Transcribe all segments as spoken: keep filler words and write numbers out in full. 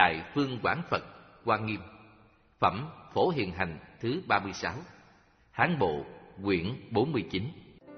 Đại Phương Quảng Phật Hoa Nghiêm. Phẩm Phổ Hiền Hành thứ ba mươi sáu. Hán Bộ quyển bốn mươi chín.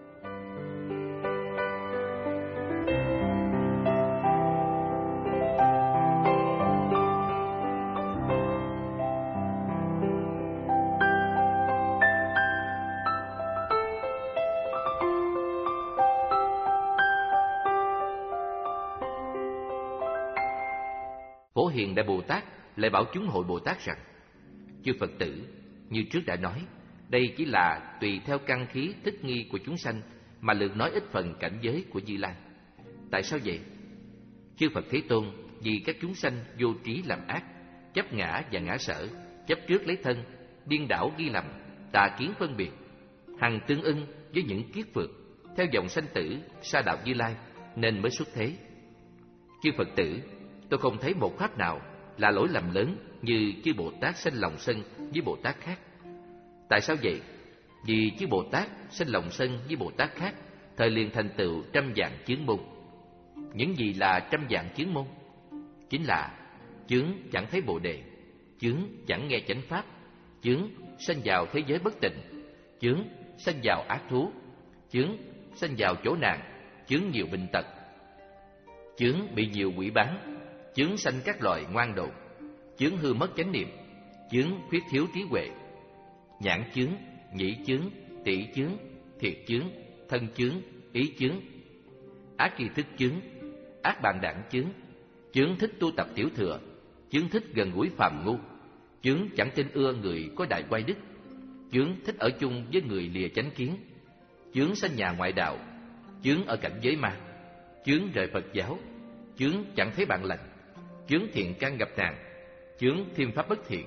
Phổ Hiền Đại Bồ Tát lại bảo chúng hội Bồ Tát rằng: chư Phật tử, như trước đã nói, đây chỉ là tùy theo căn khí thích nghi của chúng sanh mà lược nói ít phần cảnh giới của Như Lai. Tại sao vậy? Chư Phật Thế Tôn vì các chúng sanh vô trí làm ác, chấp ngã và ngã sở, chấp trước lấy thân, điên đảo ghi lầm, tà kiến phân biệt, hằng tương ưng với những kiết phược, theo dòng sanh tử sa đạo Như Lai, nên mới xuất thế. Chư Phật tử, tôi không thấy một pháp nào là lỗi lầm lớn như chư Bồ Tát sanh lòng sân với Bồ Tát khác. Tại sao vậy? Vì chư Bồ Tát sanh lòng sân với Bồ Tát khác, thời liền thành tựu trăm vạn chướng môn. Những gì là trăm vạn chướng môn? Chính là chướng chẳng thấy Bồ Đề, chướng chẳng nghe chánh pháp, chướng sanh vào thế giới bất tịnh, chướng sanh vào ác thú, chướng sanh vào chỗ nạn, chướng nhiều bệnh tật, chướng bị nhiều quỷ bán, chướng sanh các loài ngoan độn, chướng hư mất chánh niệm, chướng khuyết thiếu trí huệ, nhãn chướng, nhĩ chướng, tỷ chướng, thiệt chướng, thân chướng, ý chướng, ác tri thức chướng, ác bàn đảng chướng, chướng thích tu tập tiểu thừa, chướng thích gần gũi phàm ngu, chướng chẳng tin ưa người có đại oai đức, chướng thích ở chung với người lìa chánh kiến, chướng sanh nhà ngoại đạo, chướng ở cảnh giới ma, chướng rời Phật giáo, chướng chẳng thấy bạn lành, chướng thiện căn gặp nạn, chướng thêm pháp bất thiện,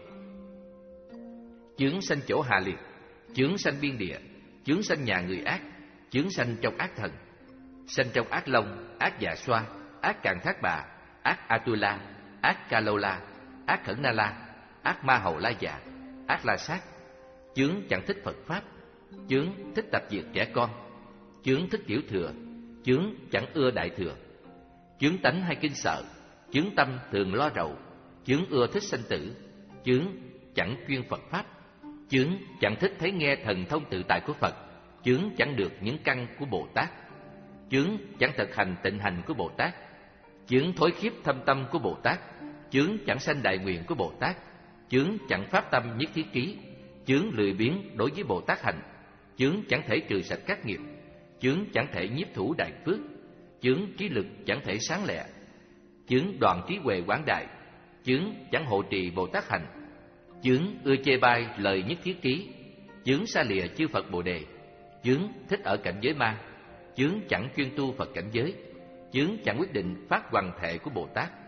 chướng sanh chỗ hạ liệt, chướng sanh biên địa, chướng sanh nhà người ác, chướng sanh trong ác thần, sanh trong ác long, ác dạ xoa, ác càn thác bà, ác Atula, ác Ca Lô La, ác Khẩn Na La, ác Ma Hầu La Dạ, ác La Sát, chướng chẳng thích Phật pháp, chướng thích tập diệt trẻ con, chướng thích tiểu thừa, chướng chẳng ưa đại thừa, chướng tánh hay kinh sợ, chướng tâm thường lo rầu, chướng ưa thích sanh tử, chướng chẳng chuyên Phật pháp, chướng chẳng thích thấy nghe thần thông tự tại của Phật, chướng chẳng được những căn của Bồ Tát, chướng chẳng thực hành tịnh hành của Bồ Tát, chướng thối khiếp thâm tâm của Bồ Tát, chướng chẳng sanh đại nguyện của Bồ Tát, chướng chẳng pháp tâm nhất thiết trí, chướng lười biếng đối với Bồ Tát hành, chướng chẳng thể trừ sạch các nghiệp, chướng chẳng thể nhiếp thủ đại phước, chướng trí lực chẳng thể sáng lẹ, chướng đoàn trí huệ quảng đại, chướng chẳng hộ trì Bồ Tát hành, chướng ưa chê bai lời nhất thiết trí, chướng xa lìa chư Phật Bồ Đề, chướng thích ở cảnh giới ma, chướng chẳng chuyên tu Phật cảnh giới, chướng chẳng quyết định phát hoằng thệ của Bồ Tát,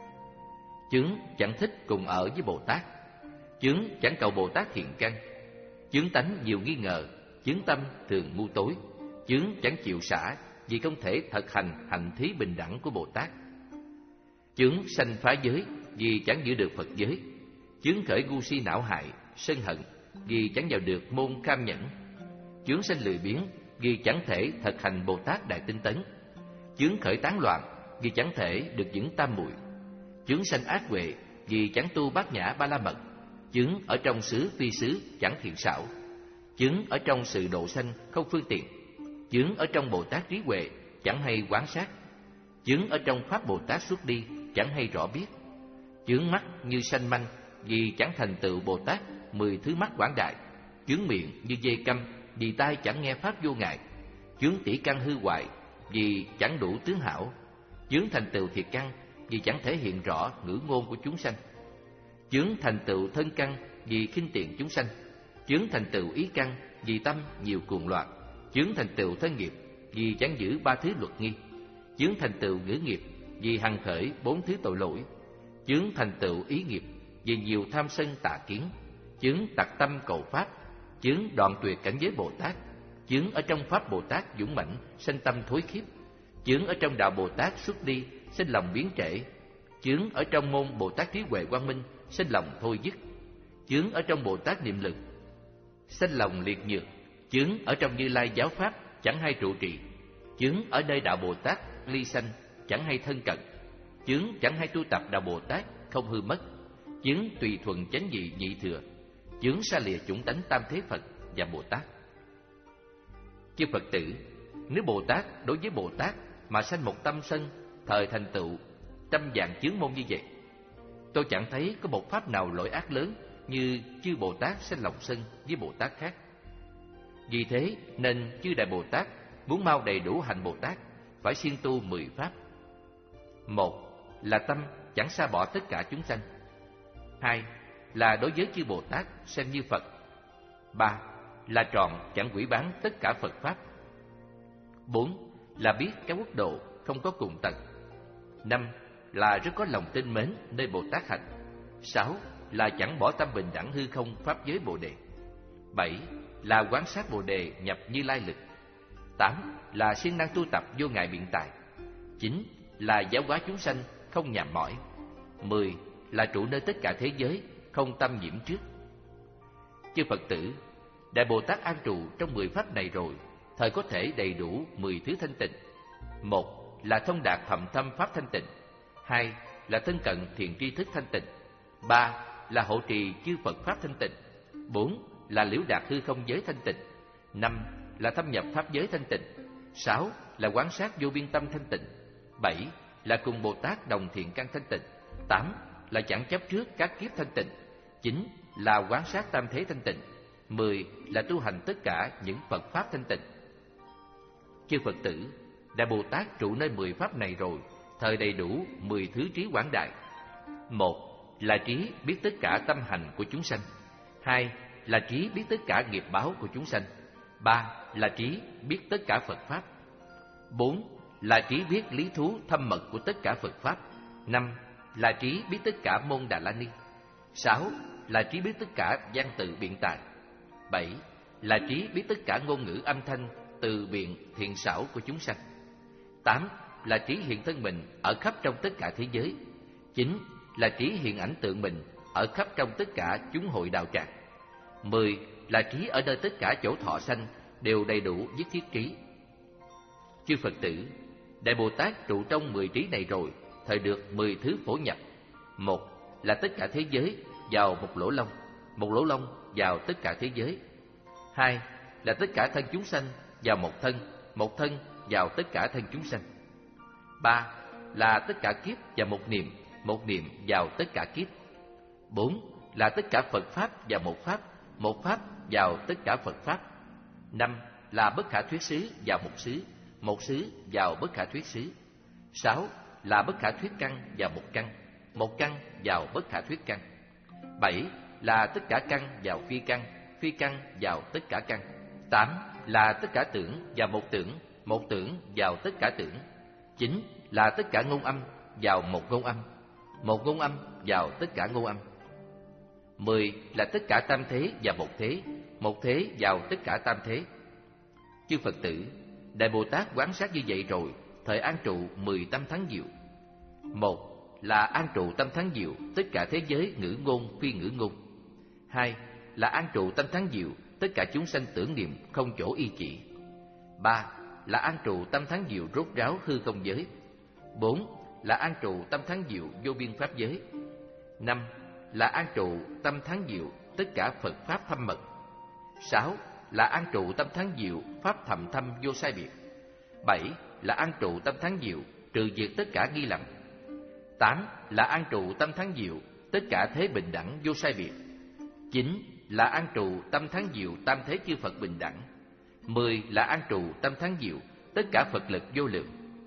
chướng chẳng thích cùng ở với Bồ Tát, chướng chẳng cầu Bồ Tát thiện căn, chướng tánh nhiều nghi ngờ, chướng tâm thường ngu tối, chướng chẳng chịu xả vì không thể thực hành hành thí bình đẳng của Bồ Tát, chướng sanh phá giới vì chẳng giữ được Phật giới, chướng khởi ngu si não hại, sân hận vì chẳng vào được môn cam nhẫn, chướng sanh lười biếng vì chẳng thể thực hành Bồ Tát đại tinh tấn, chướng khởi tán loạn vì chẳng thể được vững tam muội, chướng sanh ác huệ vì chẳng tu bát nhã ba la mật, chướng ở trong xứ phi xứ chẳng thiện xảo, chướng ở trong sự độ sanh không phương tiện, chướng ở trong Bồ Tát trí huệ chẳng hay quán sát, chướng ở trong pháp Bồ Tát xuất đi chẳng hay rõ biết, chướng mắt như sanh manh vì chẳng thành tựu Bồ Tát mười thứ mắt quảng đại, chướng miệng như dây câm vì tai chẳng nghe pháp vô ngại, chướng tỷ căn hư hoại vì chẳng đủ tướng hảo, chướng thành tựu thiệt căn vì chẳng thể hiện rõ ngữ ngôn của chúng sanh, chướng thành tựu thân căn vì khinh tiện chúng sanh, chướng thành tựu ý căn vì tâm nhiều cuồng loạn, chướng thành tựu thân nghiệp vì chẳng giữ ba thứ luật nghi, chướng thành tựu ngữ nghiệp vì hằng khởi bốn thứ tội lỗi, chướng thành tựu ý nghiệp vì nhiều tham sân tà kiến, chướng tặc tâm cầu pháp, chướng đoạn tuyệt cảnh giới Bồ Tát, chướng ở trong pháp Bồ Tát dũng mãnh sanh tâm thối khiếp, chướng ở trong đạo Bồ Tát xuất đi sinh lòng biến trễ, chướng ở trong môn Bồ Tát trí huệ quang minh sinh lòng thôi dứt, chướng ở trong Bồ Tát niệm lực sinh lòng liệt nhược, chướng ở trong Như Lai giáo pháp chẳng hay trụ trì, chướng ở nơi đạo Bồ Tát ly sanh chẳng hay thân cận, chướng chẳng hay tu tập đạo Bồ Tát không hư mất, chứng tùy thuận chánh nhị nhị thừa, chứng xa lìa chủng tánh tam thế Phật và Bồ Tát. Chư Phật tử, nếu Bồ Tát đối với Bồ Tát mà sanh một tâm sân, thời thành tựu trăm vạn chướng môn như vậy, tôi chẳng thấy có một pháp nào lỗi ác lớn như chư Bồ Tát sanh lòng sân với Bồ Tát khác. Vì thế nên chư Đại Bồ Tát muốn mau đầy đủ hành Bồ Tát phải siêng tu mười pháp. Một là tâm chẳng sa bỏ tất cả chúng sanh. Hai là đối với chư Bồ Tát xem như Phật. Ba là trọn chẳng hủy bán tất cả Phật pháp. Bốn là biết các quốc độ không có cùng tận. Năm là rất có lòng tin mến nơi Bồ Tát hành. Sáu là chẳng bỏ tâm bình đẳng hư không pháp giới Bồ Đề. Bảy là quán sát Bồ Đề nhập Như Lai lực. Tám là siêng năng tu tập vô ngại biện tài. Chín là giáo hóa chúng sanh không nhàm mỏi. Mười là trụ nơi tất cả thế giới không tâm nhiễm trước. Chư Phật tử, Đại Bồ Tát an trụ trong mười pháp này rồi, thời có thể đầy đủ mười thứ thanh tịnh. Một là thông đạt thậm thâm pháp thanh tịnh. Hai là thân cận thiện tri thức thanh tịnh. Ba là hộ trì chư Phật pháp thanh tịnh. Bốn là liễu đạt hư không giới thanh tịnh. Năm là thâm nhập pháp giới thanh tịnh. Sáu là quán sát vô biên tâm thanh tịnh. Bảy là cùng Bồ Tát đồng thiện căn thanh tịnh. Tám là chẳng chấp trước các kiếp thanh tịnh. Chín là quán sát tam thế thanh tịnh. Mười là tu hành tất cả những Phật pháp thanh tịnh. Chư Phật tử, Đại Bồ Tát trụ nơi mười pháp này rồi, thời đầy đủ mười thứ trí quảng đại. Một là trí biết tất cả tâm hành của chúng sanh. Hai là trí biết tất cả nghiệp báo của chúng sanh. Ba là trí biết tất cả Phật pháp. Bốn là trí biết lý thú thâm mật của tất cả Phật pháp. Năm là trí biết tất cả môn Đà La Ni. Sáu là trí biết tất cả văn tự biện tài. Bảy là trí biết tất cả ngôn ngữ âm thanh từ biện thiện xảo của chúng sanh. Tám là trí hiện thân mình ở khắp trong tất cả thế giới. Chín là trí hiện ảnh tượng mình ở khắp trong tất cả chúng hội đạo tràng. Mười là trí ở nơi tất cả chỗ thọ sanh đều đầy đủ nhất thiết trí. Chư Phật tử, Đại Bồ Tát trụ trong mười trí này rồi, thời được mười thứ phổ nhập. Một là tất cả thế giới vào một lỗ lông, một lỗ lông vào tất cả thế giới. Hai là tất cả thân chúng sanh vào một thân, một thân vào tất cả thân chúng sanh. Ba là tất cả kiếp vào một niệm, một niệm vào tất cả kiếp. Bốn là tất cả Phật pháp vào một pháp, một pháp vào tất cả Phật pháp. Năm là bất khả thuyết xứ vào một xứ, một xứ vào bất khả thuyết xứ. Sáu là bất khả thuyết căn vào một căn, một căn vào bất khả thuyết căn. Bảy là tất cả căn vào phi căn, phi căn vào tất cả căn. Tám là tất cả tưởng vào một tưởng, một tưởng vào tất cả tưởng. Chín là tất cả ngôn âm vào một ngôn âm, một ngôn âm vào tất cả ngôn âm. Mười là tất cả tam thế vào một thế, một thế vào tất cả tam thế. Chư Phật tử, Đại Bồ Tát quán sát như vậy rồi, thời an trụ mười tâm thắng diệu. Một là an trụ tâm thắng diệu tất cả thế giới ngữ ngôn phi ngữ ngôn. Hai là an trụ tâm thắng diệu tất cả chúng sanh tưởng niệm không chỗ y chỉ. Ba là an trụ tâm thắng diệu rốt ráo hư không giới. Bốn là an trụ tâm thắng diệu vô biên pháp giới. Năm là an trụ tâm thắng diệu tất cả Phật pháp thâm mật. Sáu là an trụ tâm thắng diệu pháp thầm thâm vô sai biệt. Bảy là an trụ tâm thắng diệu trừ diệt tất cả nghi lầm. Tám là an trụ tâm thắng diệu tất cả thế bình đẳng vô sai biệt. Chín là an trụ tâm thắng diệu tam thế chư Phật bình đẳng. Mười là an trụ tâm thắng diệu tất cả Phật lực vô lượng.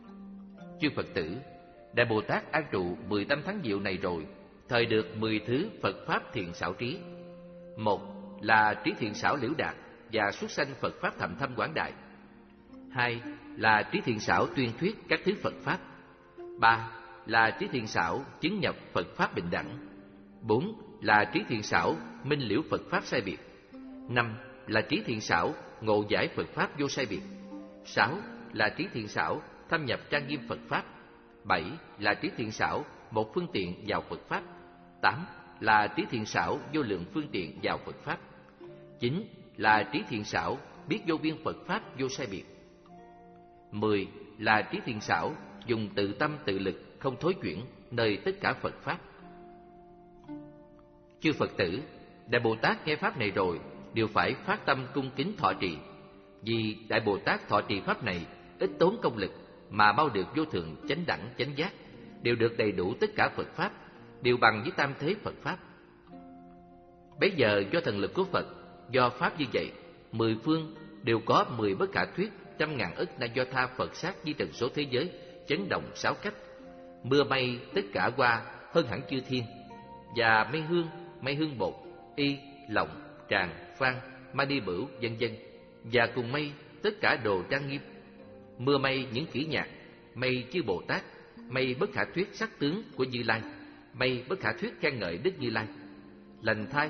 Chư Phật tử, Đại Bồ Tát an trụ mười tâm thắng diệu này rồi, thời được mười thứ Phật pháp thiện xảo trí. Một là trí thiện xảo liễu đạt và xuất sanh Phật pháp thầm thâm quảng đại. Hai là trí thiện xảo tuyên thuyết các thứ Phật pháp. Ba là trí thiện xảo chứng nhập Phật pháp bình đẳng. Bốn là trí thiện xảo minh liễu Phật pháp sai biệt. Năm là trí thiện xảo ngộ giải Phật pháp vô sai biệt. Sáu là trí thiện xảo thâm nhập trang nghiêm Phật pháp. Bảy là trí thiện xảo một phương tiện vào Phật pháp. Tám là trí thiện xảo vô lượng phương tiện vào Phật pháp. Chín là trí thiện xảo biết vô biên Phật pháp vô sai biệt. Mười là trí thiện xảo dùng tự tâm tự lực không thối chuyển nơi tất cả Phật pháp. Chư Phật tử, Đại Bồ Tát nghe pháp này rồi đều phải phát tâm cung kính thọ trì. Vì Đại Bồ Tát thọ trì pháp này ít tốn công lực mà mau được vô thượng chánh đẳng chánh giác, đều được đầy đủ tất cả Phật pháp, đều bằng với tam thế Phật pháp. Bấy giờ do thần lực của Phật, do pháp như vậy, mười phương đều có mười bất khả thuyết, trăm ngàn ức na do tha Phật sát di trần số thế giới chấn động sáu cách. Mưa mây tất cả qua hơn hẳn chư thiên, và mây hương, mây hương bột, y, lọng, tràng, phan, mani bửu, vân vân, và cùng mây tất cả đồ trang nghiêm. Mưa mây những kỹ nhạc, mây chư Bồ Tát, mây bất khả thuyết sắc tướng của Như Lai, mây bất khả thuyết khen ngợi Đức Như Lai. Lành thai,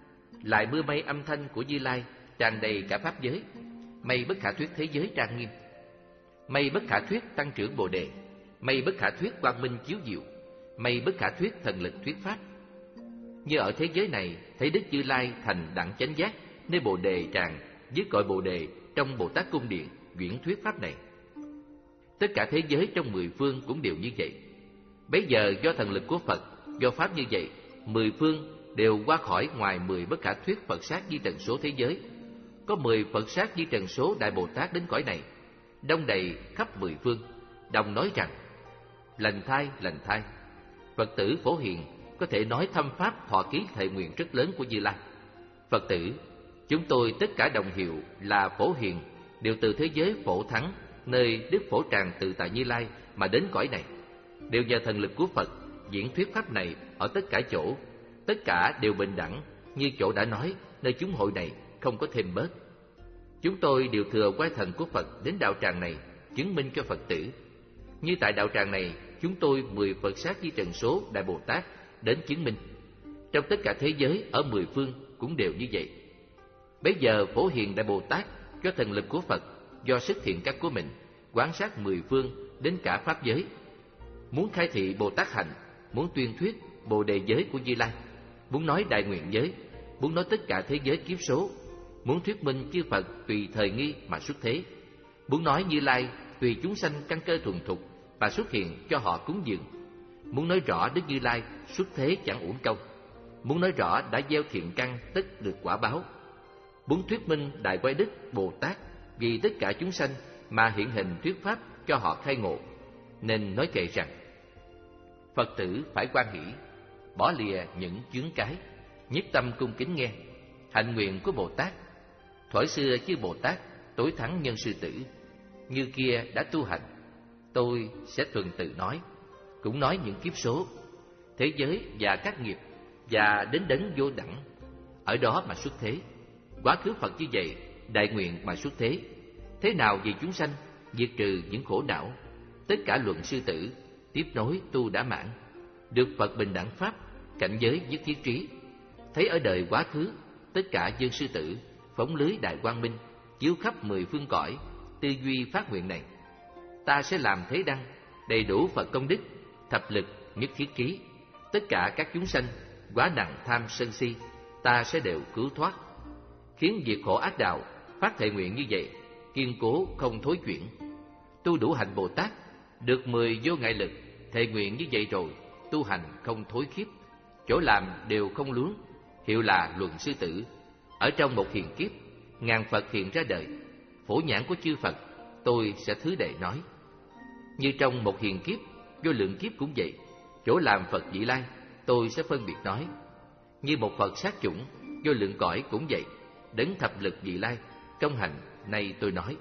lại mưa mây âm thanh của Như Lai tràn đầy cả pháp giới, mây bất khả thuyết thế giới trang nghiêm. Mây bất khả thuyết tăng trưởng Bồ đề, mây bất khả thuyết quang minh chiếu diệu, mây bất khả thuyết thần lực thuyết pháp. Như ở thế giới này thấy Đức Như Lai thành đẳng chánh giác, nơi Bồ đề tràng dưới cội Bồ đề trong Bồ Tát cung điện chuyển thuyết pháp này. Tất cả thế giới trong mười phương cũng đều như vậy. Bấy giờ do thần lực của Phật, do pháp như vậy, mười phương đều qua khỏi ngoài mười bất khả thuyết Phật sát di trần số thế giới. Có mười Phật sát di trần số Đại Bồ Tát đến cõi này, đông đầy khắp mười phương, đồng nói rằng: lành thai, lành thai. Phật tử Phổ Hiền có thể nói thâm pháp thọ ký thệ nguyện rất lớn của Như Lai. Phật tử, chúng tôi tất cả đồng hiệu là Phổ Hiền, đều từ thế giới Phổ Thắng, nơi Đức Phổ Tràng tự tại Như Lai mà đến cõi này, đều nhờ thần lực của Phật diễn thuyết pháp này ở tất cả chỗ, tất cả đều bình đẳng, như chỗ đã nói, nơi chúng hội này không có thêm bớt. Chúng tôi đều thừa quay thần của Phật đến đạo tràng này chứng minh cho Phật tử. Như tại đạo tràng này, chúng tôi mười Phật sát di trần số Đại Bồ Tát đến chứng minh. Trong tất cả thế giới ở mười phương cũng đều như vậy. Bấy giờ Phổ Hiền Đại Bồ Tát do thần lực của Phật, do sức thiện căn của mình, quán sát mười phương đến cả pháp giới, muốn khai thị Bồ Tát hạnh, muốn tuyên thuyết Bồ đề giới của Như Lai, muốn nói đại nguyện giới, muốn nói tất cả thế giới kiếp số, muốn thuyết minh chư Phật tùy thời nghi mà xuất thế, muốn nói Như Lai tùy chúng sanh căn cơ thuần thục và xuất hiện cho họ cúng dường, muốn nói rõ Đức Như Lai xuất thế chẳng uổng công, muốn nói rõ đã gieo thiện căn tất được quả báo, muốn thuyết minh đại quay đức Bồ Tát vì tất cả chúng sanh mà hiện hình thuyết pháp cho họ khai ngộ, nên nói kệ rằng: Phật tử phải quan hỷ, bỏ lìa những chướng cái, nhất tâm cung kính nghe hạnh nguyện của Bồ Tát. Thuở xưa chư Bồ Tát tối thắng nhân sư tử, như kia đã tu hành, tôi sẽ tuần tự nói, cũng nói những kiếp số, thế giới và các nghiệp, và đến đấng vô đẳng, ở đó mà xuất thế. Quá khứ Phật như vậy, đại nguyện mà xuất thế, thế nào vì chúng sanh, diệt trừ những khổ não. Tất cả luận sư tử, tiếp nối tu đã mãn, được Phật bình đẳng pháp, cảnh giới nhất thiết trí. Thấy ở đời quá khứ, tất cả dân sư tử, phóng lưới đại quang minh, chiếu khắp mười phương cõi, tư duy phát nguyện này: ta sẽ làm thế đăng, đầy đủ Phật công đức, thập lực nhất thiết trí. Tất cả các chúng sanh, quá nặng tham sân si, ta sẽ đều cứu thoát. Khiến diệt khổ ác đạo, phát thệ nguyện như vậy, kiên cố không thối chuyển. Tu đủ hạnh Bồ Tát, được mười vô ngại lực, thệ nguyện như vậy rồi, tu hành không thối khiếp, chỗ làm đều không luống, hiệu là luận sư tử. Ở trong một hiền kiếp, ngàn Phật hiện ra đời, phổ nhãn của chư Phật tôi sẽ thứ đệ nói. Như trong một hiền kiếp, vô lượng kiếp cũng vậy, chỗ làm Phật vị lai tôi sẽ phân biệt nói. Như một Phật sát chủng, vô lượng cõi cũng vậy, đấng thập lực vị lai, công hành nay tôi nói.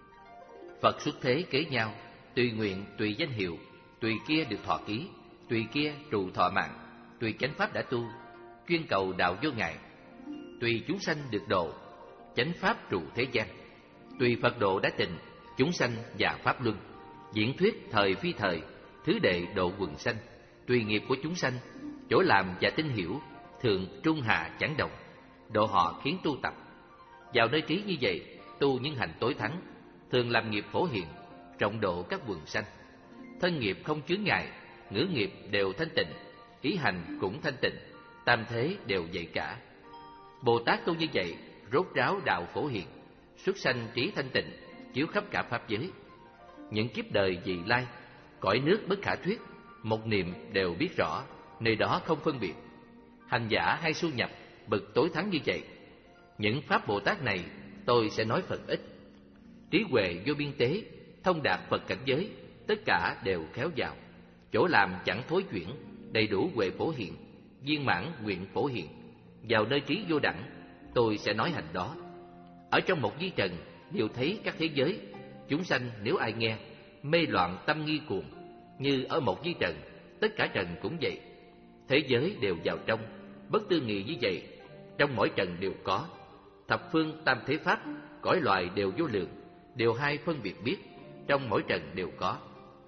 Phật xuất thế kế nhau, tùy nguyện tùy danh hiệu, tùy kia được thọ ký, tùy kia trụ thọ mạng, tùy chánh pháp đã tu, chuyên cầu đạo vô ngại, tùy chúng sanh được độ, chánh pháp trụ thế gian, tùy Phật độ đã tình, chúng sanh và pháp luân, diễn thuyết thời phi thời, thứ đệ độ quần sanh, tùy nghiệp của chúng sanh, chỗ làm và tín hiểu, thượng trung hạ chẳng đồng, độ họ khiến tu tập. Vào nơi trí như vậy, tu những hành tối thắng, thường làm nghiệp phổ hiền, rộng độ các quần sanh. Thân nghiệp không chướng ngại, ngữ nghiệp đều thanh tịnh, ý hành cũng thanh tịnh, tam thế đều vậy cả. Bồ Tát tu như vậy, rốt ráo đạo phổ hiền, xuất sanh trí thanh tịnh, chiếu khắp cả pháp giới. Những kiếp đời vị lai, cõi nước bất khả thuyết, một niệm đều biết rõ, nơi đó không phân biệt. Hành giả hay su nhập bậc tối thắng như vậy. Những pháp Bồ Tát này tôi sẽ nói phần ít. Trí huệ vô biên tế, thông đạt Phật cảnh giới, tất cả đều khéo vào. Chỗ làm chẳng thối chuyển, đầy đủ huệ phổ hiện, viên mãn nguyện phổ hiện. Vào nơi trí vô đẳng, tôi sẽ nói hành đó. Ở trong một vi trần đều thấy các thế giới. Chúng sanh nếu ai nghe, mê loạn tâm nghi cuồng. Như ở một vi trần, tất cả trần cũng vậy. Thế giới đều vào trong, bất tư nghị như vậy. Trong mỗi trần đều có. Thập phương tam thế pháp, cõi loài đều vô lượng, đều hai phân biệt biết. Trong mỗi trần đều có.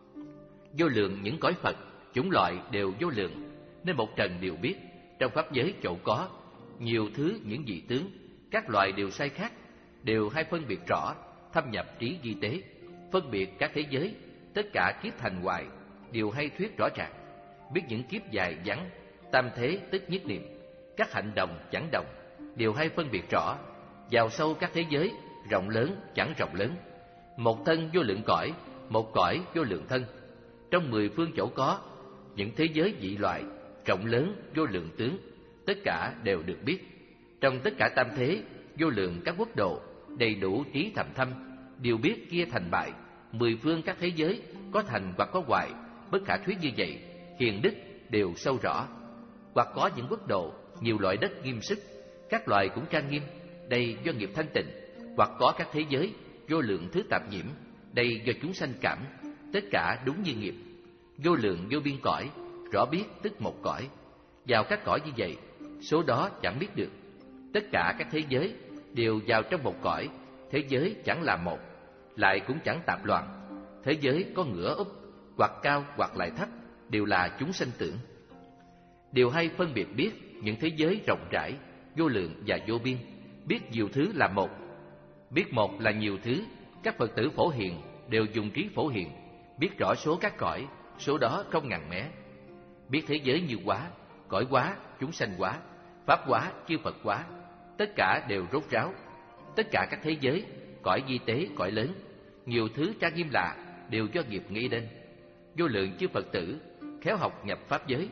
Vô lượng những cõi Phật, chủng loại đều vô lượng, nên một trần đều biết. Trong pháp giới chỗ có nhiều thứ những dị tướng, các loại đều sai khác, đều hai phân biệt rõ, thâm nhập trí di tế. Phân biệt các thế giới, tất cả kiếp thành hoại, đều hay thuyết rõ ràng. Biết những kiếp dài vắng, tam thế tức nhất niệm, các hạnh đồng chẳng đồng, đều hay phân biệt rõ. Vào sâu các thế giới, rộng lớn chẳng rộng lớn. Một thân vô lượng cõi, một cõi vô lượng thân. Trong mười phương chỗ có những thế giới dị loại, rộng lớn vô lượng tướng, tất cả đều được biết. Trong tất cả tam thế, vô lượng các quốc độ, đầy đủ trí thầm thâm, đều biết kia thành bại. Mười phương các thế giới, có thành hoặc có hoại, bất khả thuyết như vậy, hiền đức đều sâu rõ. Hoặc có những quốc độ, nhiều loại đất nghiêm sức, các loài cũng trang nghiêm, đây do nghiệp thanh tịnh. Hoặc có các thế giới, vô lượng thứ tạp nhiễm, đây do chúng sanh cảm, tất cả đúng như nghiệp. Vô lượng vô biên cõi, rõ biết tức một cõi. Vào các cõi như vậy, số đó chẳng biết được. Tất cả các thế giới đều vào trong một cõi, thế giới chẳng là một, lại cũng chẳng tạp loạn. Thế giới có ngửa úp, hoặc cao hoặc lại thấp, đều là chúng sanh tưởng. Điều hay phân biệt biết những thế giới rộng rãi, vô lượng và vô biên, biết nhiều thứ là một. Biết một là nhiều thứ, các Phật tử phổ hiền đều dùng trí phổ hiền, biết rõ số các cõi, số đó không ngàn mé. Biết thế giới như hóa, cõi hóa, chúng sanh hóa, pháp hóa, chư Phật hóa, tất cả đều rốt ráo. Tất cả các thế giới, cõi di tế, cõi lớn, nhiều thứ trang nghiêm lạ, đều do nghiệp nghĩ đến. Vô lượng chư Phật tử khéo học nhập pháp giới,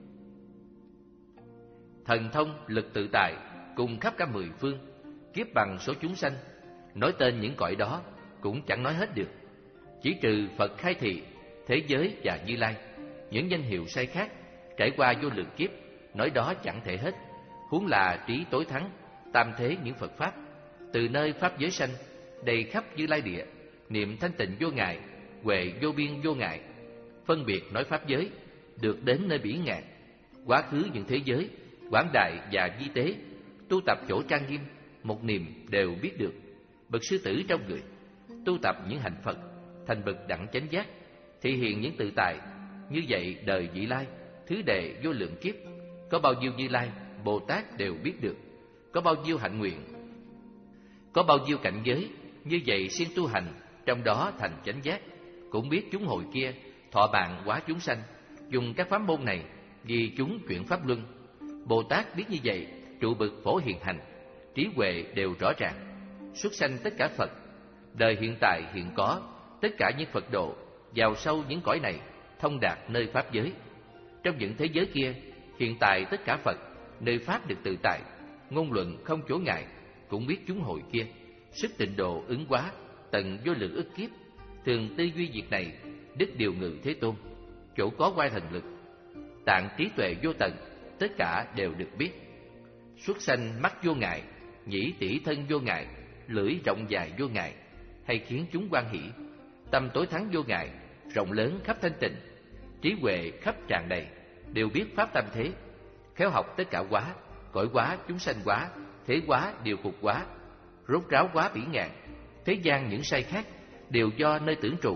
thần thông lực tự tại cùng khắp cả mười phương, kiếp bằng số chúng sanh. Nói tên những cõi đó cũng chẳng nói hết được. Chỉ trừ Phật khai thị, thế giới và Như Lai, những danh hiệu sai khác, trải qua vô lượng kiếp, nói đó chẳng thể hết. Huống là trí tối thắng, tam thế những Phật pháp, từ nơi pháp giới sanh, đầy khắp Như Lai địa, niệm thanh tịnh vô ngại, huệ vô biên vô ngại. Phân biệt nói pháp giới, được đến nơi bỉ ngạn. Quá khứ những thế giới, quảng đại và di tế, tu tập chỗ trang nghiêm, một niệm đều biết được. Bậc sư tử trong người, tu tập những hạnh Phật, thành bậc đẳng chánh giác, thị hiện những tự tại. Như vậy đời vị lai, thứ đệ vô lượng kiếp, có bao nhiêu Như Lai, Bồ Tát đều biết được. Có bao nhiêu hạnh nguyện, có bao nhiêu cảnh giới, như vậy siêng tu hành, trong đó thành chánh giác. Cũng biết chúng hồi kia, thọ bạn hóa chúng sanh, dùng các pháp môn này, vì chúng chuyển pháp luân. Bồ Tát biết như vậy, trụ bậc phổ hiền hành, trí huệ đều rõ ràng. Xuất sanh tất cả Phật, đời hiện tại hiện có, tất cả những Phật độ, vào sâu những cõi này, thông đạt nơi pháp giới. Trong những thế giới kia, hiện tại tất cả Phật, nơi pháp được tự tại, ngôn luận không chỗ ngại. Cũng biết chúng hồi kia, sức tịnh độ ứng hóa, tận vô lượng ức kiếp, thường tư duy việc này, đức điều ngự Thế Tôn, chỗ có oai thần lực, tạng trí tuệ vô tận, tất cả đều được biết. Xuất sanh mắt vô ngại, nhĩ tỷ thân vô ngại, lưỡi rộng dài vô ngại, hay khiến chúng hoan hỷ. Tâm tối thắng vô ngại, rộng lớn khắp thanh tịnh, trí huệ khắp tràn đầy, đều biết pháp tâm thế. Khéo học tất cả hóa, cõi hóa, chúng sanh hóa, thế hóa, điều phục hóa, rốt ráo hóa bỉ ngạn. Thế gian những sai khác, đều do nơi tưởng trụ.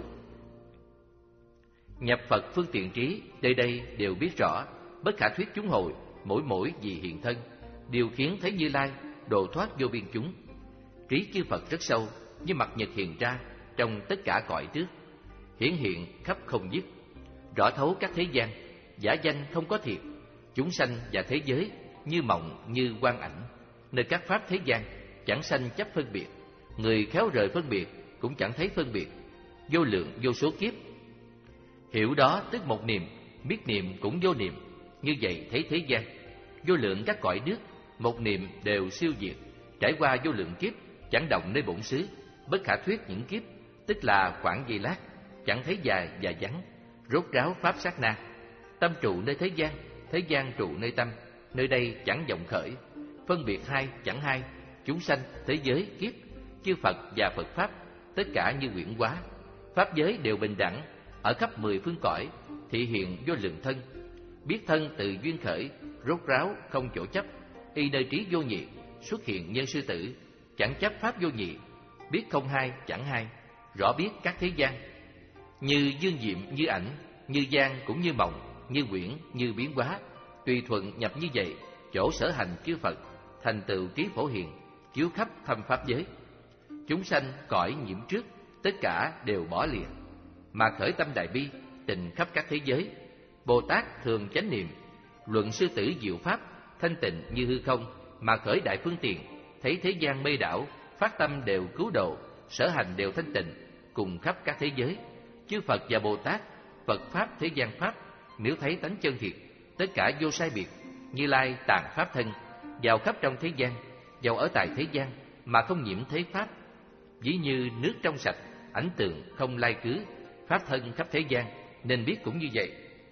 Nhập Phật phương tiện trí, đây đây đều biết rõ, bất khả thuyết chúng hồi, mỗi mỗi vì hiện thân, điều khiến thấy Như Lai, độ thoát vô biên chúng. Trí chư Phật rất sâu, như mặt nhật hiện ra trong tất cả cõi trước, hiển hiện khắp không dứt, rõ thấu các thế gian, giả danh không có thiệt. Chúng sanh và thế giới như mộng như quang ảnh, nơi các pháp thế gian chẳng sanh chấp phân biệt. Người khéo rời phân biệt cũng chẳng thấy phân biệt, vô lượng vô số kiếp. Hiểu đó tức một niệm, biết niệm cũng vô niệm, như vậy thấy thế gian. vô lượng các cõi nước, một niệm đều siêu diệt, trải qua vô lượng kiếp, chẳng động nơi bổn xứ, bất khả thuyết những kiếp, tức là khoảng giây lát, chẳng thấy dài và vắng, rốt ráo pháp sát na. Tâm trụ nơi thế gian, thế gian trụ nơi tâm, nơi đây chẳng vọng khởi, phân biệt hai chẳng hai, chúng sanh, thế giới, kiếp, chư Phật và Phật Pháp, tất cả như huyễn hóa. Pháp giới đều bình đẳng, ở khắp mười phương cõi, thị hiện vô lượng thân. Biết thân từ duyên khởi, rốt ráo không chỗ chấp, y nơi trí vô nhị, xuất hiện nhân sư tử, chẳng chấp pháp vô nhị, biết không hai chẳng hai, rõ biết các thế gian. Như dương diệm như ảnh, như gian cũng như mộng, như quyển như biến hóa, tùy thuận nhập như vậy, chỗ sở hành chư Phật, thành tựu trí phổ hiền, chiếu khắp thâm pháp giới. Chúng sanh cõi nhiễm trước, tất cả đều bỏ lìa, mà khởi tâm đại bi, tình khắp các thế giới. Bồ Tát thường chánh niệm, luận sư tử diệu pháp, thanh tịnh như hư không, mà khởi đại phương tiện, thấy thế gian mê đảo, phát tâm đều cứu độ, sở hành đều thanh tịnh, cùng khắp các thế giới. Chư Phật và Bồ Tát, Phật Pháp thế gian Pháp, nếu thấy tánh chân thiệt, tất cả vô sai biệt. Như Lai tạng Pháp thân, vào khắp trong thế gian, vào ở tại thế gian, mà không nhiễm thế Pháp. Ví như nước trong sạch, ảnh tượng không lai cứ, Pháp thân khắp thế gian, nên biết cũng như vậy.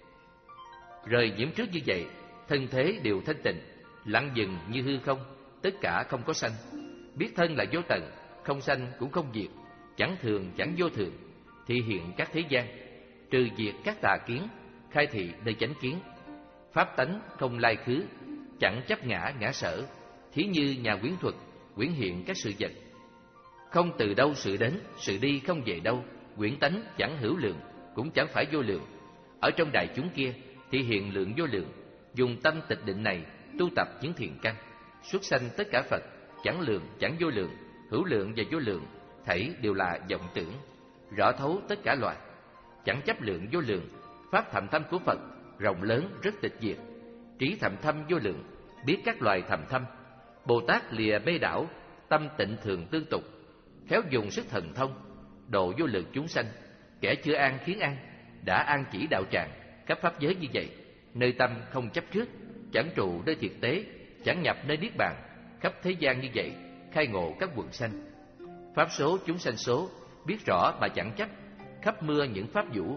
Rời nhiễm trước như vậy, thân thế đều thanh tịnh, lặng dừng như hư không, tất cả không có sanh. Biết thân là vô tận, không sanh cũng không diệt, chẳng thường chẳng vô thường, thị hiện các thế gian, trừ diệt các tà kiến, khai thị nơi chánh kiến. Pháp tánh không lai khứ, chẳng chấp ngã ngã sở, thí như nhà quyến thuật, quyển hiện các sự vật. Không từ đâu sự đến, sự đi không về đâu, quyển tánh chẳng hữu lượng, cũng chẳng phải vô lượng. Ở trong đại chúng kia, thị hiện lượng vô lượng, dùng tâm tịch định này, tu tập những thiện căn, xuất sanh tất cả Phật, chẳng lượng chẳng vô lượng, hữu lượng và vô lượng, thảy đều là vọng tưởng, rõ thấu tất cả loài, chẳng chấp lượng vô lượng. Pháp thầm thâm của Phật rộng lớn rất tịch diệt, trí thầm thâm vô lượng, biết các loài thầm thâm. Bồ Tát lìa mê đảo, tâm tịnh thường tương tục, khéo dùng sức thần thông, độ vô lượng chúng sanh. Kẻ chưa an khiến an, đã an chỉ đạo tràng, khắp pháp giới như vậy, nơi tâm không chấp trước, chẳng trụ nơi thiệt tế, chẳng nhập nơi niết bàn, khắp thế gian như vậy, khai ngộ các quần sanh. Pháp số chúng sanh số, biết rõ mà chẳng chấp, khắp mưa những pháp vũ,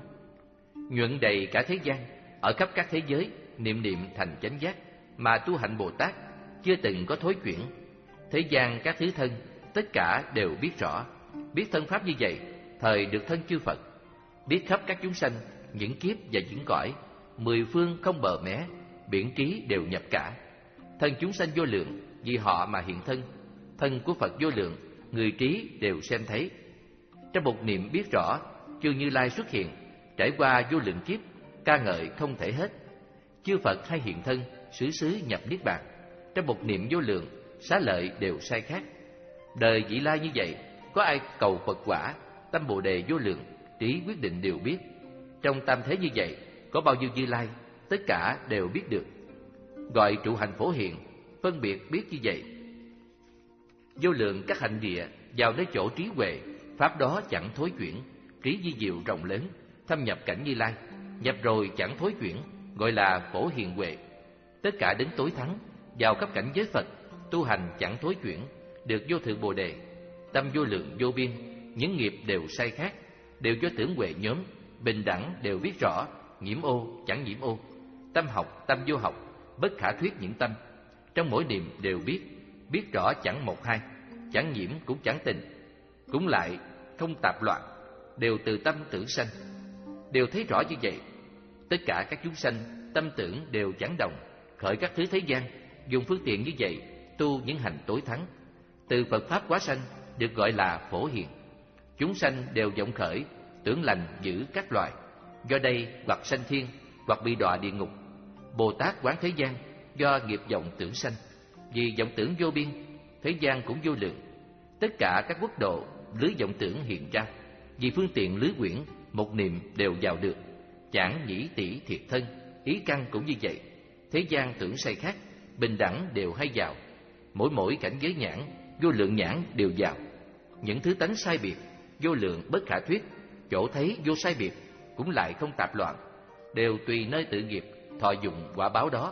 nhuận đầy cả thế gian. Ở khắp các thế giới, niệm niệm thành chánh giác, mà tu hạnh Bồ Tát, chưa từng có thối chuyển. Thế gian các thứ thân, tất cả đều biết rõ, biết thân pháp như vậy, thời được thân chư Phật, biết khắp các chúng sanh, những kiếp và những cõi, mười phương không bờ mé, biển trí đều nhập cả. Thân chúng sanh vô lượng, vì họ mà hiện thân, thân của Phật vô lượng, người trí đều xem thấy. Trong một niệm biết rõ, chư Như Lai xuất hiện, trải qua vô lượng kiếp, ca ngợi không thể hết. Chư Phật hay hiện thân, xứ xứ nhập niết bàn, trong một niệm vô lượng, xá lợi đều sai khác. Đời vị lai như vậy, có ai cầu Phật quả, tâm Bồ đề vô lượng, trí quyết định đều biết. Trong tam thế như vậy, có bao nhiêu Như Lai, tất cả đều biết được. Gọi trụ hành phổ hiện, phân biệt biết như vậy. Vô lượng các hạnh địa, vào nơi chỗ trí huệ, pháp đó chẳng thối chuyển, trí di diệu rộng lớn, thâm nhập cảnh Như Lai, nhập rồi chẳng thối chuyển, gọi là phổ hiền huệ. Tất cả đến tối thắng, vào khắp cảnh giới Phật, tu hành chẳng thối chuyển, được vô thượng Bồ đề, tâm vô lượng vô biên, những nghiệp đều sai khác, đều do tưởng huệ nhóm, bình đẳng đều biết rõ, nhiễm ô chẳng nhiễm ô, tâm học tâm vô học, bất khả thuyết những tâm, trong mỗi niệm đều biết, biết rõ chẳng một hai, chẳng nhiễm cũng chẳng tình, cũng lại không tạp loạn, đều từ tâm tưởng sanh, đều thấy rõ như vậy. Tất cả các chúng sanh tâm tưởng đều chẳng đồng, khởi các thứ thế gian, dùng phương tiện như vậy tu những hành tối thắng, từ Phật pháp quá sanh, được gọi là phổ hiền. Chúng sanh đều vọng khởi, tưởng lành giữ các loài, do đây hoặc sanh thiên, hoặc bị đọa địa ngục. Bồ Tát quán thế gian, do nghiệp vọng tưởng sanh, vì vọng tưởng vô biên, thế gian cũng vô lượng. Tất cả các quốc độ lưới vọng tưởng hiện ra, vì phương tiện lưới quyển, một niệm đều vào được, chẳng nhĩ tỷ thiệt thân, ý căn cũng như vậy. Thế gian tưởng sai khác, bình đẳng đều hay vào, mỗi mỗi cảnh giới nhãn, vô lượng nhãn đều vào. Những thứ tánh sai biệt, vô lượng bất khả thuyết, chỗ thấy vô sai biệt, cũng lại không tạp loạn, đều tùy nơi tự nghiệp, thọ dụng quả báo đó.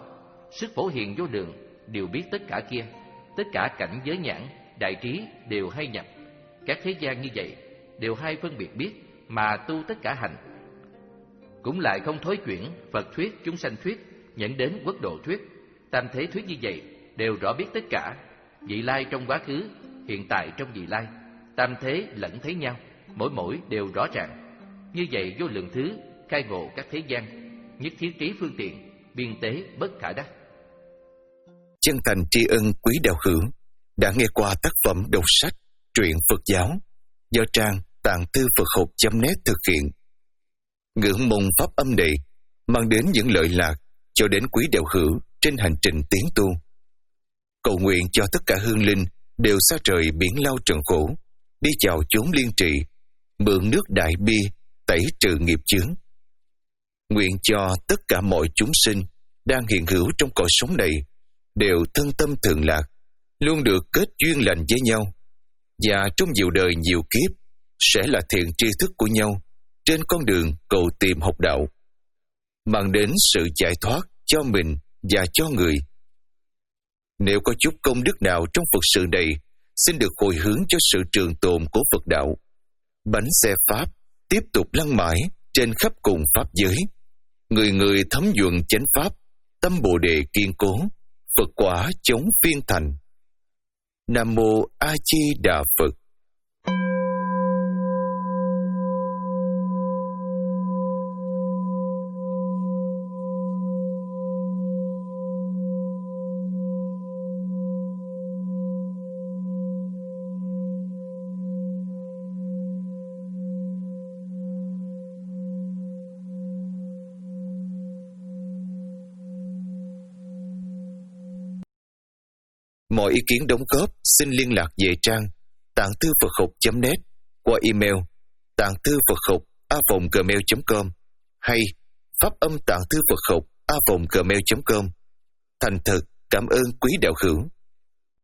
sức phổ hiền vô lượng, đều biết tất cả kia. Tất cả cảnh giới nhãn, đại trí đều hay nhập. Các thế gian như vậy đều hay phân biệt biết mà tu tất cả hành. Cũng lại không thối chuyển Phật thuyết, chúng sanh thuyết, nhận đến quốc độ thuyết, tam thế thuyết như vậy đều rõ biết tất cả. Vị lai trong quá khứ, hiện tại trong vị lai, tam thế lẫn thấy nhau, mỗi mỗi đều rõ ràng. Như vậy vô lượng thứ khai ngộ các thế gian, nhất thiết trí phương tiện, biên tế bất khả đắc. Chân thành tri ân quý đạo hữu đã nghe qua tác phẩm đọc sách truyện Phật giáo do trang tạng thư Phật học chấm net thực hiện. Ngưỡng mong pháp âm này mang đến những lợi lạc cho đến quý đạo hữu trên hành trình tiến tu. Cầu nguyện cho tất cả hương linh đều xa trời biển lao trần khổ, đi chào chốn liên trị, mượn nước đại bi tẩy trừ nghiệp chướng. Nguyện cho tất cả mọi chúng sinh đang hiện hữu trong cõi sống này đều thân tâm thường lạc, luôn được kết duyên lành với nhau, và trong nhiều đời nhiều kiếp sẽ là thiện tri thức của nhau trên con đường cầu tìm học đạo, mang đến sự giải thoát cho mình và cho người. Nếu có chút công đức nào trong Phật sự này, xin được hồi hướng cho sự trường tồn của Phật đạo. Bánh xe Pháp tiếp tục lăn mãi trên khắp cùng Pháp giới. Người người thấm nhuận chánh Pháp, tâm Bồ Đề kiên cố, Phật quả chống phiên thành. Nam Mô A Di Đà Phật. Mọi ý kiến đóng góp xin liên lạc về trang tạng thư Phật học chấm net qua email tạng thư Phật học a vòng gmail chấm com hay pháp âm tạng thư Phật học a vòng gmail chấm com. Thành thật cảm ơn quý đạo hữu.